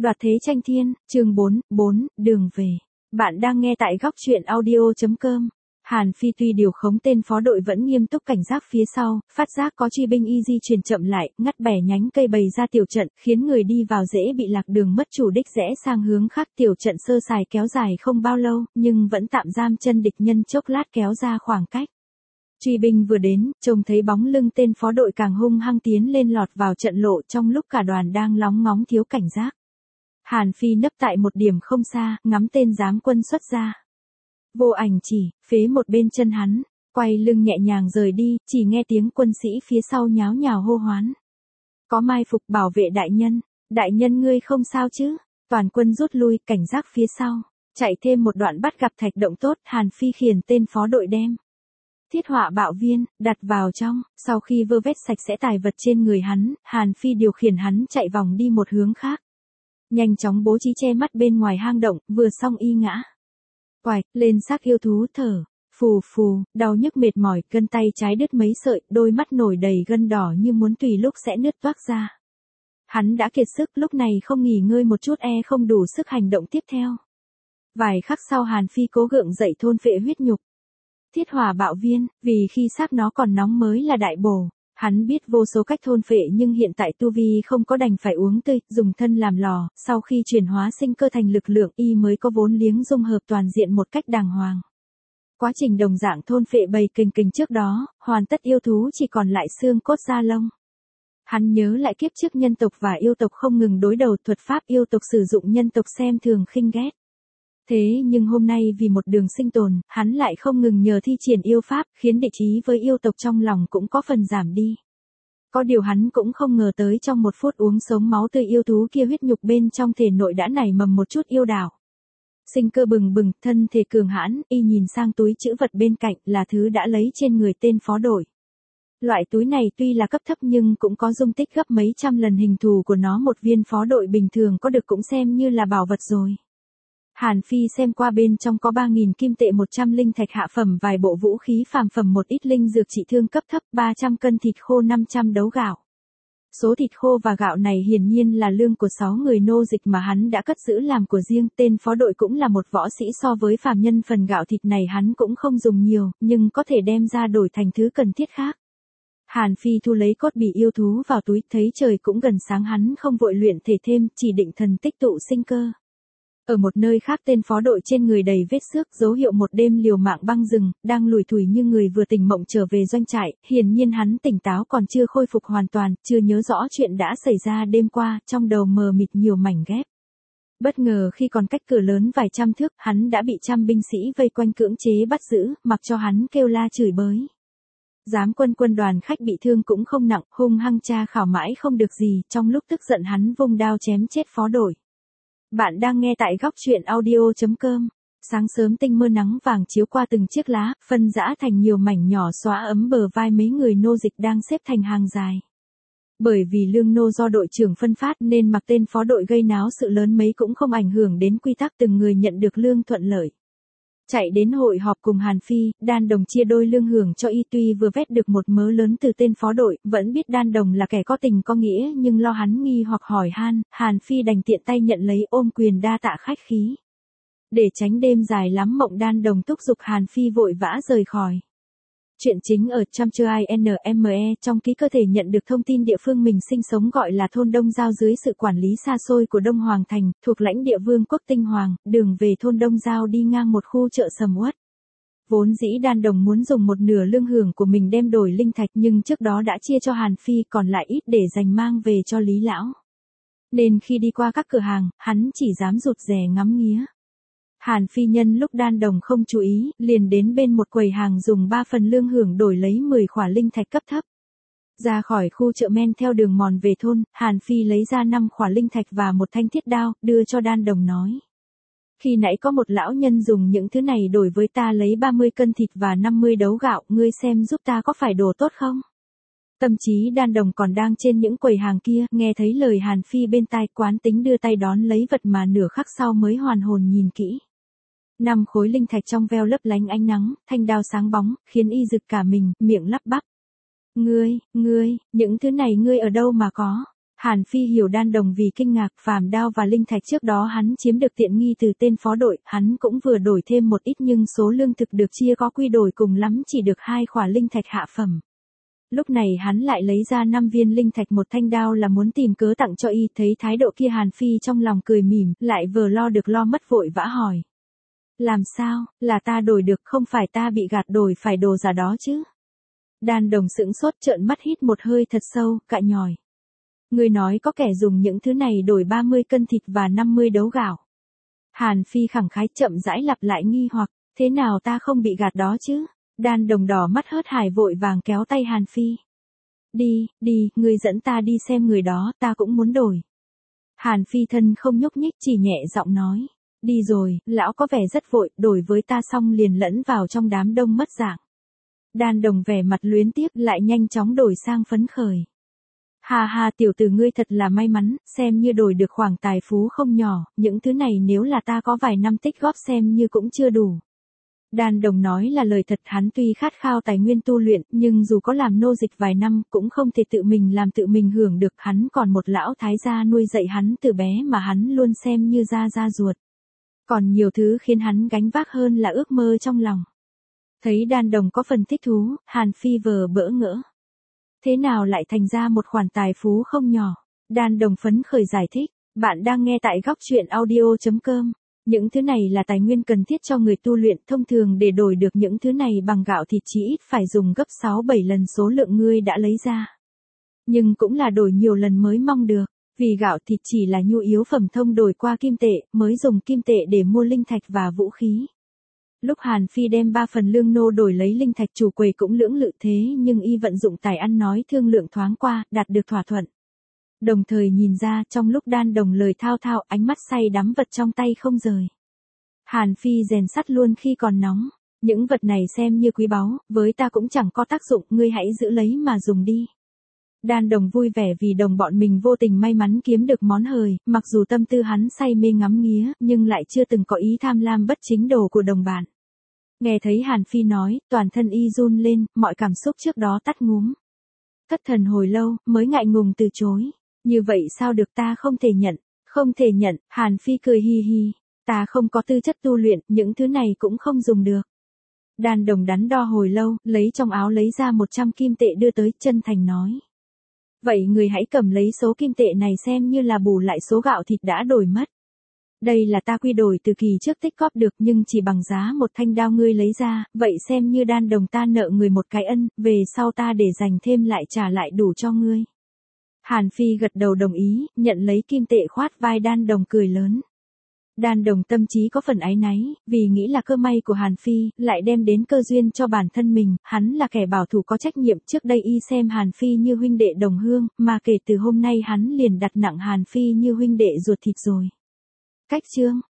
Đoạt thế tranh thiên, chương 4, đường về. Bạn đang nghe tại góc truyện audio.com. Hàn Phi tuy điều khống tên phó đội vẫn nghiêm túc cảnh giác phía sau, phát giác có truy binh y di chuyển chậm lại, ngắt bẻ nhánh cây bày ra tiểu trận, khiến người đi vào dễ bị lạc đường mất chủ đích rẽ sang hướng khác. Tiểu trận sơ sài kéo dài không bao lâu, nhưng vẫn tạm giam chân địch nhân chốc lát kéo ra khoảng cách. Truy binh vừa đến, trông thấy bóng lưng tên phó đội càng hung hăng tiến lên lọt vào trận lộ trong lúc cả đoàn đang lóng ngóng thiếu cảnh giác. Hàn Phi nấp tại một điểm không xa, ngắm tên giám quân xuất ra. Vô ảnh chỉ, phế một bên chân hắn, quay lưng nhẹ nhàng rời đi, chỉ nghe tiếng quân sĩ phía sau nháo nhào hô hoán. Có mai phục bảo vệ đại nhân ngươi không sao chứ? Toàn quân rút lui, cảnh giác phía sau. Chạy thêm một đoạn bắt gặp thạch động tốt, Hàn Phi khiển tên phó đội đem thiết họa bạo viên, đặt vào trong, sau khi vơ vét sạch sẽ tài vật trên người hắn, Hàn Phi điều khiển hắn chạy vòng đi một hướng khác. Nhanh chóng bố trí che mắt bên ngoài hang động, vừa xong y ngã. Quạch, lên xác yêu thú thở, phù phù, đau nhức mệt mỏi, gân tay trái đứt mấy sợi, đôi mắt nổi đầy gân đỏ như muốn tùy lúc sẽ nứt toác ra. Hắn đã kiệt sức, lúc này không nghỉ ngơi một chút không đủ sức hành động tiếp theo. Vài khắc sau Hàn Phi cố gượng dậy thôn phệ huyết nhục. Thiết hỏa bạo viên, vì khi xác nó còn nóng mới là đại bổ. Hắn biết vô số cách thôn phệ nhưng hiện tại tu vi không có đành phải uống tươi, dùng thân làm lò, sau khi chuyển hóa sinh cơ thành lực lượng y mới có vốn liếng dung hợp toàn diện một cách đàng hoàng. Quá trình đồng dạng thôn phệ bầy kình trước đó, hoàn tất yêu thú chỉ còn lại xương cốt da lông. Hắn nhớ lại kiếp trước nhân tộc và yêu tộc không ngừng đối đầu, thuật pháp yêu tộc sử dụng nhân tộc xem thường khinh ghét. Thế nhưng hôm nay vì một đường sinh tồn, hắn lại không ngừng nhờ thi triển yêu pháp, khiến địch ý với yêu tộc trong lòng cũng có phần giảm đi. Có điều hắn cũng không ngờ tới trong một phút uống sống máu tươi yêu thú kia huyết nhục bên trong thể nội đã nảy mầm một chút yêu đảo. Sinh cơ bừng bừng, thân thể cường hãn, y nhìn sang túi trữ vật bên cạnh là thứ đã lấy trên người tên phó đội. Loại túi này tuy là cấp thấp nhưng cũng có dung tích gấp mấy trăm lần hình thù của nó, một viên phó đội bình thường có được cũng xem như là bảo vật rồi. Hàn Phi xem qua bên trong có 3.000 kim tệ, 100 linh thạch hạ phẩm, vài bộ vũ khí phàm phẩm, một ít linh dược trị thương cấp thấp, 300 cân thịt khô, 500 đấu gạo. Số thịt khô và gạo này hiển nhiên là lương của 6 người nô dịch mà hắn đã cất giữ làm của riêng. Tên phó đội cũng là một võ sĩ, so với phàm nhân phần gạo thịt này hắn cũng không dùng nhiều, nhưng có thể đem ra đổi thành thứ cần thiết khác. Hàn Phi thu lấy cốt bỉ yêu thú vào túi, thấy trời cũng gần sáng hắn không vội luyện thể thêm, chỉ định thần tích tụ sinh cơ. Ở một nơi khác tên phó đội trên người đầy vết xước, dấu hiệu một đêm liều mạng băng rừng, đang lủi thủi như người vừa tỉnh mộng trở về doanh trại, hiển nhiên hắn tỉnh táo còn chưa khôi phục hoàn toàn, chưa nhớ rõ chuyện đã xảy ra đêm qua, trong đầu mờ mịt nhiều mảnh ghép. Bất ngờ khi còn cách cửa lớn vài trăm thước, hắn đã bị trăm binh sĩ vây quanh cưỡng chế bắt giữ, mặc cho hắn kêu la chửi bới. Giám quân đoàn khách bị thương cũng không nặng, hung hăng tra khảo mãi không được gì, trong lúc tức giận hắn vung đao chém chết phó đội. Bạn đang nghe tại góc truyện audio.com. Sáng sớm tinh mơ nắng vàng chiếu qua từng chiếc lá, phân rã thành nhiều mảnh nhỏ xóa ấm bờ vai mấy người nô dịch đang xếp thành hàng dài. Bởi vì lương nô do đội trưởng phân phát nên mặc tên phó đội gây náo sự lớn mấy cũng không ảnh hưởng đến quy tắc, từng người nhận được lương thuận lợi. Chạy đến hội họp cùng Hàn Phi, Đan Đồng chia đôi lương hưởng cho y, tuy vừa vét được một mớ lớn từ tên phó đội, vẫn biết Đan Đồng là kẻ có tình có nghĩa nhưng lo hắn nghi hoặc hỏi han, Hàn Phi đành tiện tay nhận lấy, ôm quyền đa tạ khách khí. Để tránh đêm dài lắm mộng, Đan Đồng thúc giục Hàn Phi vội vã rời khỏi. Chuyện chính ở Chamcher-INME, trong ký cơ thể nhận được thông tin địa phương mình sinh sống gọi là thôn Đông Giao dưới sự quản lý xa xôi của Đông Hoàng Thành, thuộc lãnh địa Vương quốc Tinh Hoàng, đường về thôn Đông Giao đi ngang một khu chợ sầm uất. Vốn dĩ Đan Đồng muốn dùng một nửa lương hưởng của mình đem đổi linh thạch nhưng trước đó đã chia cho Hàn Phi, còn lại ít để dành mang về cho Lý Lão. Nên khi đi qua các cửa hàng, hắn chỉ dám rụt rè ngắm nghía. Hàn Phi nhân lúc Đan Đồng không chú ý, liền đến bên một quầy hàng dùng 3 phần lương hưởng đổi lấy 10 khỏa linh thạch cấp thấp. Ra khỏi khu chợ men theo đường mòn về thôn, Hàn Phi lấy ra 5 khỏa linh thạch và một thanh thiết đao, đưa cho Đan Đồng nói. Khi nãy có một lão nhân dùng những thứ này đổi với ta lấy 30 cân thịt và 50 đấu gạo, ngươi xem giúp ta có phải đồ tốt không? Tâm trí Đan Đồng còn đang trên những quầy hàng kia, nghe thấy lời Hàn Phi bên tai, quán tính đưa tay đón lấy vật mà nửa khắc sau mới hoàn hồn nhìn kỹ. 5 khối linh thạch trong veo lấp lánh ánh nắng, thanh đao sáng bóng, khiến y rực cả mình, miệng lắp bắp. Ngươi, những thứ này ngươi ở đâu mà có? Hàn Phi hiểu Đan Đồng vì kinh ngạc, phàm đao và linh thạch trước đó hắn chiếm được tiện nghi từ tên phó đội, hắn cũng vừa đổi thêm một ít nhưng số lương thực được chia có quy đổi cùng lắm chỉ được 2 khỏa linh thạch hạ phẩm. Lúc này hắn lại lấy ra 5 viên linh thạch một thanh đao là muốn tìm cớ tặng cho y, thấy thái độ kia Hàn Phi trong lòng cười mỉm, lại vừa lo được lo mất vội vã hỏi. Làm sao, là ta đổi được không phải ta bị gạt đổi phải đồ giả đó chứ? Đan Đồng sững sốt trợn mắt hít một hơi thật sâu, cạn nhòi. Ngươi nói có kẻ dùng những thứ này đổi 30 cân thịt và 50 đấu gạo. Hàn Phi khẳng khái chậm rãi lặp lại nghi hoặc, thế nào ta không bị gạt đó chứ? Đan Đồng đỏ mắt hớt hải vội vàng kéo tay Hàn Phi. Đi, ngươi dẫn ta đi xem người đó, ta cũng muốn đổi. Hàn Phi thân không nhúc nhích chỉ nhẹ giọng nói. Đi rồi, lão có vẻ rất vội, đổi với ta xong liền lẫn vào trong đám đông mất dạng. Đan Đồng vẻ mặt luyến tiếc lại nhanh chóng đổi sang phấn khởi. Ha tiểu tử ngươi thật là may mắn, xem như đổi được khoản tài phú không nhỏ, những thứ này nếu là ta có vài năm tích góp xem như cũng chưa đủ. Đan Đồng nói là lời thật, hắn tuy khát khao tài nguyên tu luyện, nhưng dù có làm nô dịch vài năm cũng không thể tự mình làm tự mình hưởng được, hắn còn một lão thái gia nuôi dạy hắn từ bé mà hắn luôn xem như da ruột. Còn nhiều thứ khiến hắn gánh vác hơn là ước mơ trong lòng. Thấy Đan Đồng có phần thích thú, Hàn Phi vờ bỡ ngỡ. Thế nào lại thành ra một khoản tài phú không nhỏ? Đan Đồng phấn khởi giải thích, bạn đang nghe tại góc truyện audio.com. Những thứ này là tài nguyên cần thiết cho người tu luyện, thông thường để đổi được những thứ này bằng gạo thịt chỉ ít phải dùng gấp 6-7 lần số lượng ngươi đã lấy ra. Nhưng cũng là đổi nhiều lần mới mong được, vì gạo thịt chỉ là nhu yếu phẩm thông đổi qua kim tệ, mới dùng kim tệ để mua linh thạch và vũ khí. Lúc Hàn Phi đem 3 phần lương nô đổi lấy linh thạch, chủ quầy cũng lưỡng lự thế nhưng y vận dụng tài ăn nói thương lượng thoáng qua, đạt được thỏa thuận. Đồng thời nhìn ra trong lúc Đan Đồng lời thao thao, ánh mắt say đắm vật trong tay không rời. Hàn Phi rèn sắt luôn khi còn nóng, những vật này xem như quý báu, với ta cũng chẳng có tác dụng, ngươi hãy giữ lấy mà dùng đi. Đan Đồng vui vẻ vì đồng bọn mình vô tình may mắn kiếm được món hời, mặc dù tâm tư hắn say mê ngắm nghía, nhưng lại chưa từng có ý tham lam bất chính đồ của đồng bạn. Nghe thấy Hàn Phi nói, toàn thân y run lên, mọi cảm xúc trước đó tắt ngúm. Thất thần hồi lâu, mới ngại ngùng từ chối. Như vậy sao được, ta không thể nhận, Hàn Phi cười hi hi. Ta không có tư chất tu luyện, những thứ này cũng không dùng được. Đan Đồng đắn đo hồi lâu, lấy trong áo lấy ra 100 kim tệ đưa tới, chân thành nói. Vậy người hãy cầm lấy số kim tệ này xem như là bù lại số gạo thịt đã đổi mất. Đây là ta quy đổi từ kỳ trước tích góp được nhưng chỉ bằng giá một thanh đao ngươi lấy ra, vậy xem như Đan Đồng ta nợ người một cái ân, về sau ta để dành thêm lại trả lại đủ cho ngươi. Hàn Phi gật đầu đồng ý, nhận lấy kim tệ khoát vai Đan Đồng cười lớn. Đan Đồng tâm trí có phần áy náy, vì nghĩ là cơ may của Hàn Phi, lại đem đến cơ duyên cho bản thân mình, hắn là kẻ bảo thủ có trách nhiệm, trước đây y xem Hàn Phi như huynh đệ đồng hương, mà kể từ hôm nay hắn liền đặt nặng Hàn Phi như huynh đệ ruột thịt rồi. Cách chương